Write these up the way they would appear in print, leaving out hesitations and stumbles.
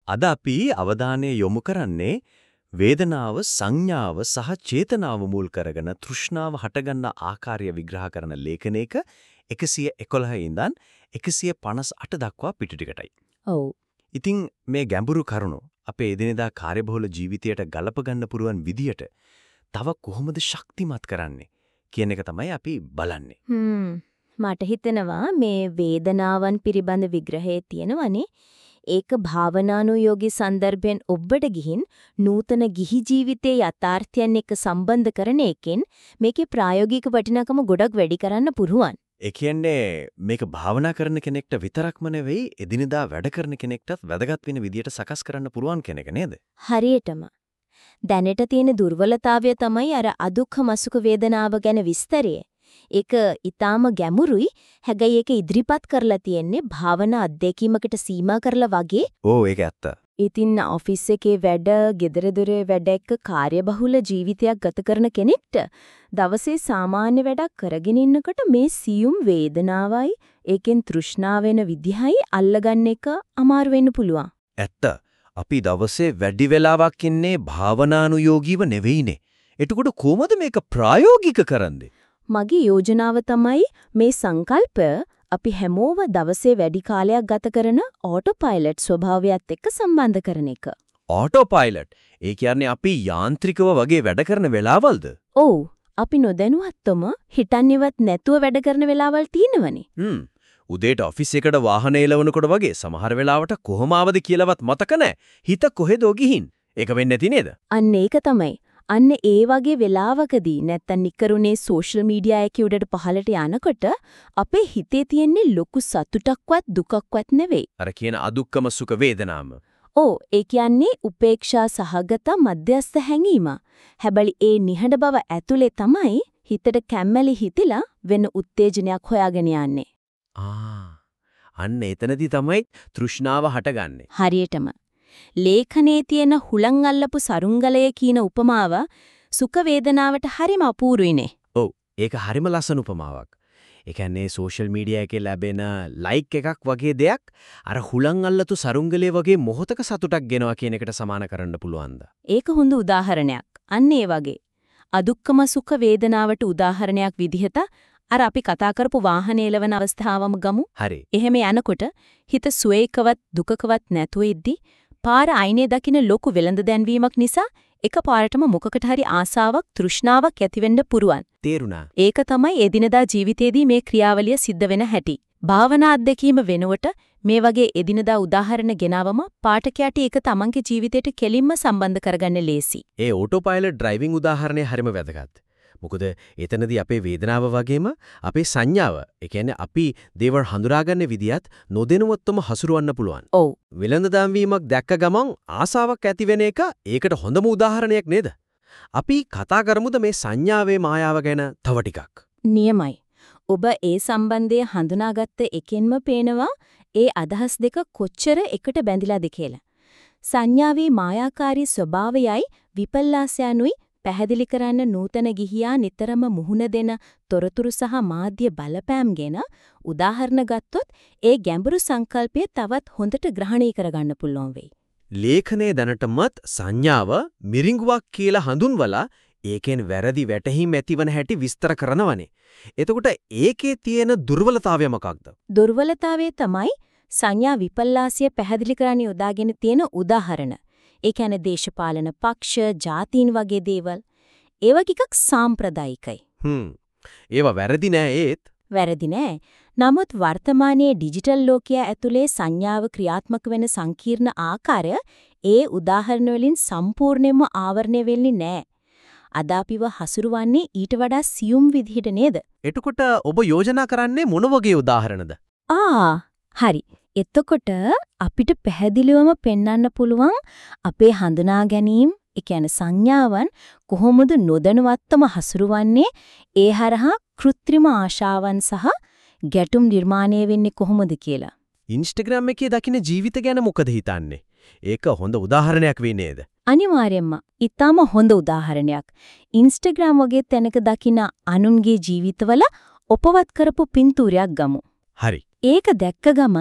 අද අපි අවධානය යොමු කරන්නේ වේදනාව, සංඥාව සහ චේතනාව මුල් කරගෙන තෘෂ්ණාව හටගන්න ආකාරය විග්‍රහ කරන ලේඛනයක 111 ඉඳන් 158 දක්වා පිටු ටිකටයි. ඔව්. ඉතින් මේ ගැඹුරු කරුණු අපේ එදිනෙදා කාර්යබහුල ජීවිතයට ගලප ගන්න පුරුවන් විදියට තව කොහොමද ශක්තිමත් කරන්නේ කියන එක තමයි අපි බලන්නේ. මට හිතෙනවා මේ වේදනාවන් පිළිබඳ විග්‍රහයේ තියෙනවනේ ඒක භාවනානුයෝගී සන්දර්භයෙන් ඔබට ගිහින් නූතන ගිහි ජීවිතයේ යථාර්ථයන් එක්ක සම්බන්ධ කරන එකෙන් මේකේ ප්‍රායෝගික වටිනාකම ගොඩක් වැඩි කරන්න පුරුවන්. ඒ කියන්නේ මේක භාවනා කරන කෙනෙක්ට විතරක්ම නෙවෙයි එදිනෙදා වැඩ කරන කෙනෙක්ටත් වැදගත් වෙන විදියට සකස් කරන්න පුරුවන් කෙනෙක් නේද? හරියටම. දැනට තියෙන දුර්වලතාවය තමයි අර අදුක්ඛම සුඛ වේදනාව ගැන විස්තරය. ඒක ඊටාම ගැඹුරුයි. හැබැයි ඒක ඉදිරිපත් කරලා තියෙන්නේ භාවනා අධ්‍යක්ීමකට සීමා කරලා වගේ. ඕ ඒක ඇත්ත. ඉතින් ඔෆිස් එකේ වැඩ, ගෙදර දොරේ වැඩ එක්ක කාර්යබහුල ජීවිතයක් ගත කරන කෙනෙක්ට දවසේ සාමාන්‍ය වැඩක් කරගෙන ඉන්නකොට මේ සියුම් වේදනාවයි ඒකෙන් තෘෂ්ණාව වෙන විදිහයි අල්ලගන්න එක අමාරු වෙන්න පුළුවන්. ඇත්ත. අපි දවසේ වැඩි වෙලාවක් ඉන්නේ භාවනානුයෝගීව නෙවෙයිනේ. එතකොට කොහොමද මේක ප්‍රායෝගික කරන්නේ? මගේ යෝජනාව තමයි මේ සංකල්ප අපි හැමෝම දවසේ වැඩි කාලයක් ගත කරන ඕටෝ පයිලට් ස්වභාවයත් එක්ක සම්බන්ධ කරන එක. Auto pilot. ඒ කියන්නේ අපි යාන්ත්‍රිකව වගේ වැඩ කරන වෙලාවල්ද? ඔව්. අපි නොදැනුවත්වම හිතන්නේවත් නැතුව වැඩ කරන වෙලාවල් තියෙනවනේ. උදේට ඔෆිස් එකට වාහනේ එලවනකොට වගේ සමහර වෙලාවට කොහොම ආවද කියලාවත් මතක නැහැ. හිත කොහෙදෝ ගිහින්. ඒක වෙන්නේ නැති නේද? අන්න ඒක තමයි. අන්න ඒ වගේ වෙලාවකදී නැත්තම් නිකරුණේ සෝෂල් මීඩියා එකේ උඩට පහළට යනකොට අපේ හිතේ තියෙන්නේ ලොකු සතුටක්වත් දුකක්වත් නෙවෙයි. අර කියන අදුක්කම සුඛ වේදනාම. ඕ ඒ කියන්නේ උපේක්ෂා සහගත මධ්‍යස්ථ හැඟීම. හැබැයි ඒ නිහඬ බව ඇතුලේ තමයි හිතට කැම්මැලි හිතිලා වෙන උත්තේජනයක් හොයාගෙන යන්නේ. අන්න එතනදී තමයි තෘෂ්ණාව හටගන්නේ. හරියටම. ලේඛනයේ තියෙන හුලං අල්ලපු සරුංගලය කියන උපමාව සුඛ වේදනාවට හරිම අපූර්වයිනේ. ඔව් ඒක හරිම ලස්සන උපමාවක්. ඒ කියන්නේ සෝෂල් මීඩියා එකේ ලැබෙන ලයික් එකක් වගේ දෙයක් අර හුලං අල්ලතු සරුංගලයේ වගේ මොහොතක සතුටක් ගෙනවා කියන එකට සමාන කරන්න පුළුවන්ද? ඒක හොඳ උදාහරණයක්. අන්න ඒ වගේ. අදුක්කම සුඛ වේදනාවට උදාහරණයක් විදිහට අර අපි කතා කරපු වාහනේ එලවන අවස්ථාවම ගමු. හරි. එහෙම යනකොට හිත සුවේකවත් දුකකවත් නැතුව ඉද්දි පාර අයිනේ දකින්න ලොකු වෙළඳ දැන්වීමක් නිසා එකපාරටම මොකකට හරි ආසාවක් තෘෂ්ණාවක් ඇතිවෙන්න පුරුවන්. තේරුණා. ඒක තමයි එදිනදා ජීවිතේදී මේ ක්‍රියාවලිය සිද්ධ වෙන හැටි. භාවනා අධ්‍යක්ීම වෙනුවට මේ වගේ එදිනදා උදාහරණ ගෙනවම පාඨකයාට ඒක තමන්ගේ ජීවිතයට කෙලින්ම සම්බන්ධ කරගන්න ලේසි. ඒ ඕටෝ පයිලට් ඩ්‍රයිවිං උදාහරණය හරිම වැදගත්. මොකද එතනදී අපේ වේදනාව වගේම අපේ සංඥාව, ඒ කියන්නේ අපි දේවල් හඳුනාගන්න විදියත් නොදැනුවත්වම හසුරවන්න පුළුවන්. ඔව්. විලඳ වීමක් දැක්ක ගමන් ආසාවක් ඇති වෙන එක ඒකට හොඳම උදාහරණයක් නේද? අපි කතා කරමුද මේ සංඥාවේ මායාව ගැන තව ටිකක්. නියමයි. ඔබ ඒ සම්බන්ධය හඳුනාගත්ත එකෙන්ම පේනවා ඒ අදහස් දෙක කොච්චර එකට බැඳිලාද කියලා. සංඥාවේ මායාකාරී ස්වභාවයයි විපල්ලාසයනුයි පැහැදිලි කරන්න නූතන ගිහියා නිතරම මුහුණ දෙන තොරතුරු සහ මාධ්‍ය බලපෑම් ගැන උදාහරණ ගත්තොත් ඒ ගැඹුරු සංකල්පය තවත් හොඳට ග්‍රහණය කරගන්න පුළුවන් වෙයි. ලේඛනයේ දැනටමත් සංඥාව මිරිඟුවක් කියලා හඳුන්වලා ඒකෙන් වැරදි වැටහීම් ඇතිවන හැටි විස්තර කරනවනේ. එතකොට ඒකේ තියෙන දුර්වලතාවය මොකක්ද? දුර්වලතාවය තමයි සංඥා විපල්ලාසය පැහැදිලි කරන්න යොදාගෙන තියෙන උදාහරණ. ඒ කියන්නේ දේශපාලන පක්ෂ, ජාතීන් වගේ දේවල්. ඒවා ටිකක් සාම්ප්‍රදායිකයි. ඒවා වැරදි නෑ ඒත්. වැරදි නෑ. නමුත් වර්තමානයේ ඩිජිටල් ලෝකයේ ඇතුලේ සංඥාව ක්‍රියාත්මක වෙන සංකීර්ණ ආකාරය ඒ උදාහරණ වලින් සම්පූර්ණයෙන්ම ආවරණය වෙන්නේ නෑ. අද අපිව හසුරුවන්නේ ඊට වඩා සියුම් විදිහට නේද? එතකොට ඔබ යෝජනා කරන්නේ මොන වගේ උදාහරණද? හරි. එතකොට අපිට පැහැදිලිවම පෙන්වන්න පුළුවන් අපේ හඳුනා ගැනීම, ඒ කියන්නේ සංඥාවන් කොහොමද නොදැනුවත්වම හසුරුවන්නේ, ඒ හරහා කෘත්‍රිම ආශාවන් සහ ගැටුම් නිර්මාණය වෙන්නේ කොහොමද කියලා. Instagram එකේ දකින්න ජීවිත ගැන මොකද හිතන්නේ? ඒක හොඳ උදාහරණයක් වෙන්නේ නේද? අනිවාර්යයෙන්ම. ඊටම හොඳ උදාහරණයක්. Instagram වගේ තැනක දකින්න අනුන්ගේ ජීවිතවල ඔපවත් කරපු පින්තූරයක් ගමු. හරි. ඒක දැක්ක ගමන්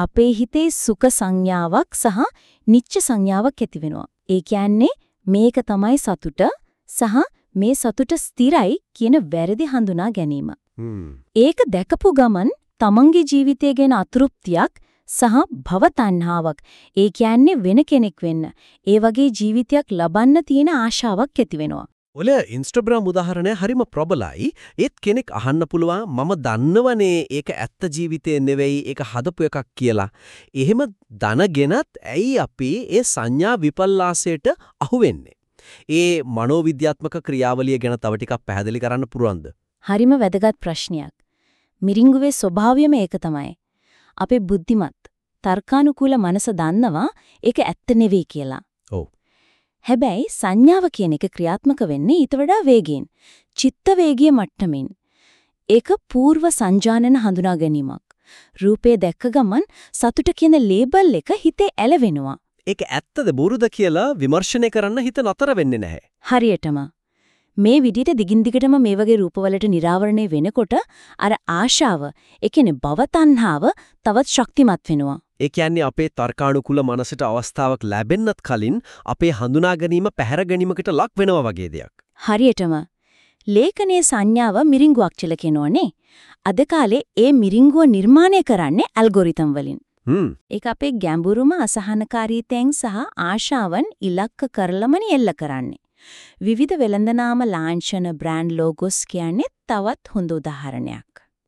අපේ හිතේ සුඛ සංඥාවක් සහ නිච්ච සංඥාවක් ඇති වෙනවා. ඒ කියන්නේ මේක තමයි සතුට සහ මේ සතුට ස්ථිරයි කියන වැරදි හඳුනා ගැනීම. ඒක දැකපු ගමන් තමන්ගේ ජීවිතය ගැන අතෘප්තියක් සහ භව තණ්හාවක්, ඒ කියන්නේ වෙන කෙනෙක් වෙන්න, ඒ වගේ ජීවිතයක් ලබන්න තියෙන ආශාවක් ඇති වෙනවා. ඔල ඉන්ස්ටාග්‍රෑම් උදාහරණය හරිම ප්‍රබලයි. ඒත් කෙනෙක් අහන්න පුළුවන් මම දන්නවනේ ඒක ඇත්ත ජීවිතේ නෙවෙයි ඒක හදපු එකක් කියලා. එහෙම දැනගෙනත් ඇයි අපි ඒ සංඥා විපල්ලාසයට අහු වෙන්නේ? ඒ මනෝවිද්‍යාත්මක ක්‍රියාවලිය ගැන තව ටිකක් පැහැදිලි කරන්න පුරවන්ද? හරිම වැදගත් ප්‍රශ්නයක්. මිරිඟුවේ ස්වභාවයම ඒක තමයි. අපේ බුද්ධිමත් තර්කානුකූල මනස දන්නවා ඒක ඇත්ත නෙවෙයි කියලා. ඔව්. හැබැයි සංඥාව කියන එක ක්‍රියාත්මක වෙන්නේ ඊට වඩා වේගයෙන්. චිත්ත වේගීය මට්ටමින්. ඒක పూర్ව සංජානන හඳුනා ගැනීමක්. රූපේ දැක්ක ගමන් සතුට කියන ලේබල් එක හිතේ ඇලවෙනවා. ඒක ඇත්තද බොරුද කියලා විමර්ශනය කරන්න හිත නතර වෙන්නේ නැහැ. හරියටම. මේ විදිහට දිගින් දිගටම මේ වගේ රූපවලට නිරාවරණය වෙනකොට අර ආශාව, ඒ කියන්නේ භව තණ්හාව තවත් ශක්තිමත් වෙනවා. ඒ කියන්නේ අපේ තර්කානුකූල මනසට අවස්ථාවක් ලැබෙන්නත් කලින් අපේ හඳුනා ගැනීම පැහැර ගැනීමකට ලක් වෙනවා වගේ දෙයක්. හරියටම. ලේඛනයේ සංඥාව මිරිඟුවක් කියලා කියනෝනේ. අද කාලේ ඒ මිරිඟුව නිර්මාණය කරන්නේ ඇල්ගොරිතම් වලින්. ඒක අපේ ගැඹුරුම අසහනකාරී තැන් සහ ආශාවන් ඉලක්ක කරලමනේ එල්ල කරන්නේ. විවිධ වෙළඳනාම ලාංඡන බ්‍රෑන්ඩ් ලෝගෝස් කියන්නේ තවත් හොඳ උදාහරණයක්.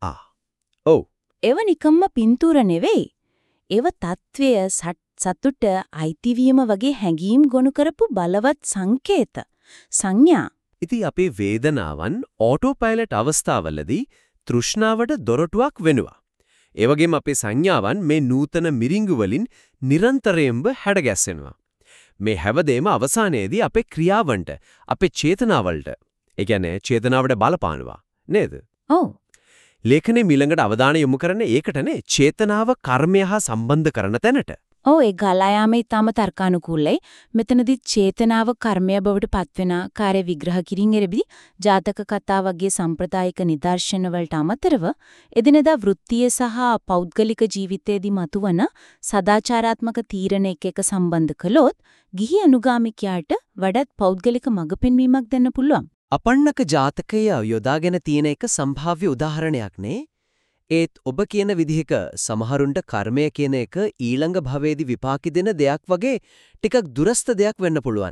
ඔව්. ඒව නිකම්ම පින්තූර නෙවෙයි. ඒව තත්වය සතුට අයිතිවීම වගේ හැඟීම් ගොනු කරපු බලවත් සංකේත සංඥා. ඉතින් අපේ වේදනාවන් ඕටෝ පයිලට් අවස්ථාවලදී තෘෂ්ණාවට දොරටුවක් වෙනවා. ඒ වගේම අපේ සංඥාවන් මේ නූතන මිරිඟු වලින් නිරන්තරයෙන්ම හැඩගැස්සෙනවා. මේ හැවදේම අවසානයේදී අපේ ක්‍රියාවන්ට, අපේ චේතනාවලට, ඒ කියන්නේ චේතනාවට බලපානවා නේද? ඔව්. ලේඛනයේ ඊළඟට අවධානය යොමු කරන්නේ ඒකටනේ, චේතනාව කර්මය හා සම්බන්ධ කරන තැනට. ඔව්, ඒ ගලා යාමේ තම තර්කානුකූලයි. මෙතනදී චේතනාව කර්මය බවට පත්වෙන කාර්ය විග්‍රහ කිරින් එරෙබි ජාතක කතා වගේ සම්ප්‍රදායික නිදර්ශන වලට අමතරව එදිනෙදා වෘත්තීය සහ පෞද්ගලික ජීවිතයේදී මතුවන සදාචාරාත්මක තීරණ එක සම්බන්ධ කළොත් ගිහි අනුගාමිකයාට වඩාත් පෞද්ගලික මඟ පෙන්වීමක් දෙන්න පුළුවන්. අපන්නක ජාතකය යොදාගෙන තියෙන එක සම්භාව්‍ය උදාහරණයක් නේ. ඒත් ඔබ කියන විදිහක සමහරුන්ට කර්මය කියන එක ඊළඟ භවයේදී විපාකි දෙන දෙයක් වගේ ටිකක් දුරස්ත දෙයක් වෙන්න පුළුවන්.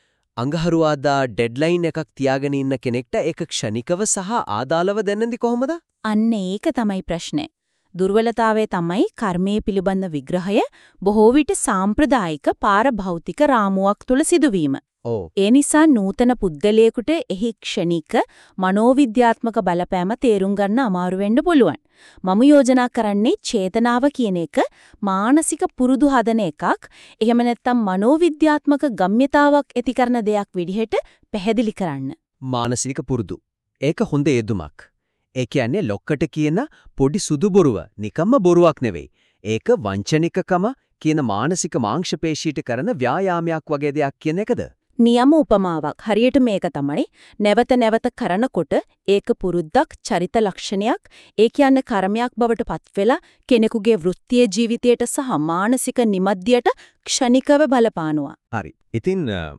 අඟහරුවාදා ඩෙඩ්ලයින් එකක් තියාගෙන ඉන්න කෙනෙක්ට ඒක ක්ෂණිකව සහ ආදාළව දැනෙන්නේ කොහොමද? අන්න ඒක තමයි ප්‍රශ්නේ. දුර්වලතාවය තමයි කර්මයේ පිළිබඳ විග්‍රහය බොහෝ විට සාම්ප්‍රදායික පාරභෞතික රාමුවක් තුල සිදුවීම. ඒ නිසා නූතන පුද්ගලයෙකුට එහි ක්ෂණික මනෝවිද්‍යාත්මක බලපෑම තේරුම් ගන්න අමාරු වෙන්න පුළුවන්. මම යෝජනා කරන්නේ චේතනාව කියන එක මානසික පුරුදු හදන එකක්. එහෙම නැත්නම් මනෝවිද්‍යාත්මක ගම්‍යතාවක් ඇති කරන දෙයක් විදිහට පැහැදිලි කරන්න. මානසික පුරුදු. ඒක හොඳ යෙදුමක්. ඒ කියන්නේ ලොක්කට කියන පොඩි සුදු බොරුව නිකම්ම බොරුවක් නෙවෙයි. ඒක වංචනිකකම කියන මානසික මාංශ පේශීට කරන ව්‍යායාමයක් වගේ දෙයක් කියන එකද? නියම උපමාවක්. හරියට මේක තමයි. නැවත නැවත කරනකොට ඒක පුරුද්දක්, චරිත ලක්ෂණයක්, ඒ කියන්නේ කර්මයක් බවට පත් වෙලා කෙනෙකුගේ වෘත්තීය ජීවිතයට සහ මානසික නිමද්දියට ක්ෂණිකව බලපානවා. හරි. ඉතින්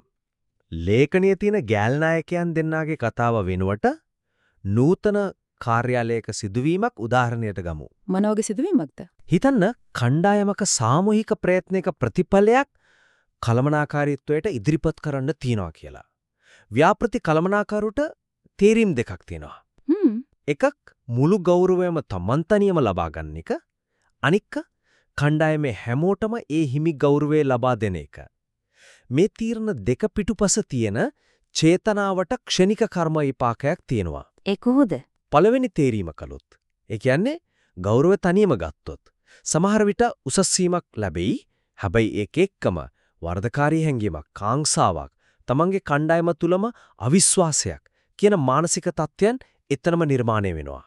ලේඛනයේ තියෙන ගෑල්නායකයන් දෙන්නාගේ කතාව වෙනුවට නූතන කාර්යාලයක සිදුවීමක් උදාහරණයට ගමු. මොන වගේ සිදුවීමක්ද? හිතන්න කණ්ඩායමක සාමූහික ප්‍රයත්නයක ප්‍රතිඵලයක් කලමනාකාරීත්වයට ඉදිරිපත් කරන්න තියනවා කියලා. ව්‍යාපෘති කලමනාකරුට තේරීම් දෙකක් තියෙනවා. එකක් මුළු ගෞරවයම Taman තනියම ලබා ගන්න එක. අනික කණ්ඩායමේ හැමෝටම ඒ හිමි ගෞරවය ලබා දෙන එක. මේ තීරණ දෙක පිටුපස තියෙන චේතනාවට ක්ෂණික කර්ම විපාකයක් තියෙනවා. ඒ කොහොද? පළවෙනි තේරීම කළොත්. ඒ කියන්නේ ගෞරවය තනියම ගත්තොත් සමහර විට උසස් සීමක් ලැබෙයි. හැබැයි ඒක එක්කම වර්ධකාරී හැඟීමක්, කාංසාවක්, තමන්ගේ කණ්ඩායම තුලම අවිශ්වාසයක් කියන මානසික තත්ත්වයන් එතනම නිර්මාණය වෙනවා.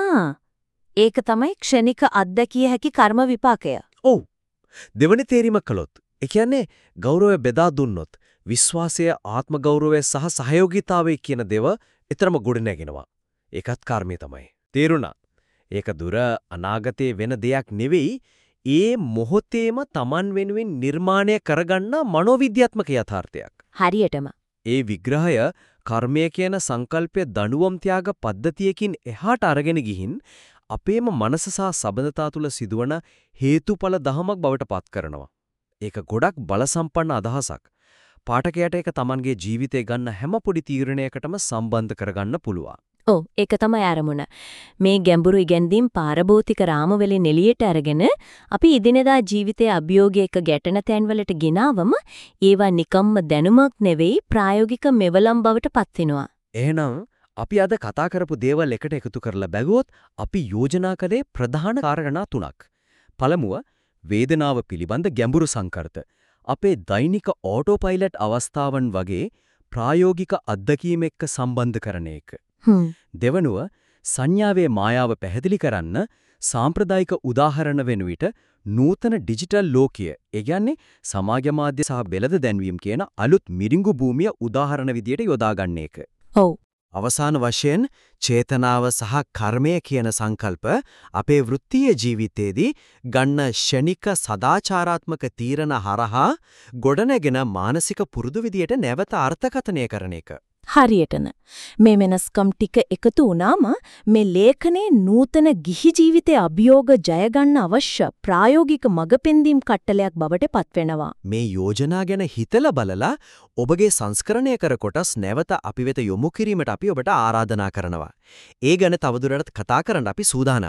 ඒක තමයි ක්ෂණික අත්දැකිය හැකි කර්ම විපාකය. ඔව්. දෙවනි තේරීම කළොත්, ඒ කියන්නේ ගෞරවය බෙදා දුන්නොත් විශ්වාසය, ආත්ම ගෞරවය සහ සහයෝගීතාවය කියන දේව එතරම් ගොඩ නැගෙනවා. ඒකත් කර්මය තමයි. තේරුණා? ඒක දුර අනාගතයේ වෙන දෙයක් නෙවෙයි. ඒ මොහොතේම Taman වෙනුවෙන් නිර්මාණය කරගන්න මනෝවිද්‍යාත්මක යථාර්ථයක්. හරියටම. ඒ විග්‍රහය කර්මය කියන සංකල්පය දඬුවම් ත්‍යාග පද්ධතියකින් එහාට අරගෙන ගිහින් අපේම මනස සහ සබඳතා තුල සිදුවන හේතුඵල දහමක් බවට පත් කරනවා. ඒක ගොඩක් බලසම්පන්න අදහසක්. පාඨකයාට ඒක Tamanගේ ජීවිතේ ගන්න හැම පොඩි තීරණයකටම සම්බන්ධ කරගන්න පුළුවන්. ඔව් ඒක තමයි අරමුණ. මේ ගැඹුරු ඉගැන්වීම් පාරභෞතික රාමවලින් එළියට අරගෙන අපි ඉදිනදා ජීවිතයේ අභියෝගයක ගැටෙන තැන්වලට ගෙනාවම ඒවා නිකම්ම දැනුමක් නෙවෙයි ප්‍රායෝගික මෙවලම් බවට පත් වෙනවා. එහෙනම් අපි අද කතා කරපු දේවල් එකට එකතු කරලා බැලුවොත් අපි යෝජනා කළේ ප්‍රධාන කාරණා තුනක්. පළමුව වේදනාව පිළිබඳ ගැඹුරු සංකල්ප. අපේ දෛනික ඕටෝ පයිලට් අවස්ථාවන් වගේ ප්‍රායෝගික අත්දැකීම් එක්ක සම්බන්ධ කරන එක. දෙවනුව සංඥාවේ මායාව පැහැදිලි කරන්න සාම්ප්‍රදායික උදාහරණ වෙන විට නූතන ඩිජිටල් ලෝකය, ඒ කියන්නේ සමාජ මාධ්‍ය සහ බෙලද දැන්වීම කියන අලුත් මිරිඟු භූමිය උදාහරණ විදියට යොදා ගන්න එක. ඔව්. අවසාන වශයෙන් චේතනාව සහ කර්මය කියන සංකල්ප අපේ වෘත්තීය ජීවිතයේදී ගන්න ෂණික සදාචාරාත්මක තීරණ හරහා ගොඩනැගෙන මානසික පුරුදු විදියට නැවත අර්ථකථනය කරන එක. හරියටම මේ වෙනස්කම් ටික එකතු වුණාම මේ ලේඛනයේ නූතන ගිහි ජීවිතයේ අභියෝග ජය ගන්න අවශ්‍ය ප්‍රායෝගික මඟපෙන්දීම් කට්ටලයක් බවට පත්වෙනවා. මේ යෝජනා ගැන හිතලා බලලා ඔබගේ සංස්කරණය කර කොටස් නැවත අපි වෙත යොමු කිරීමට අපි ඔබට ආරාධනා කරනවා. ඒ ගැන තවදුරටත් කතා කරන්න අපි සූදානම්.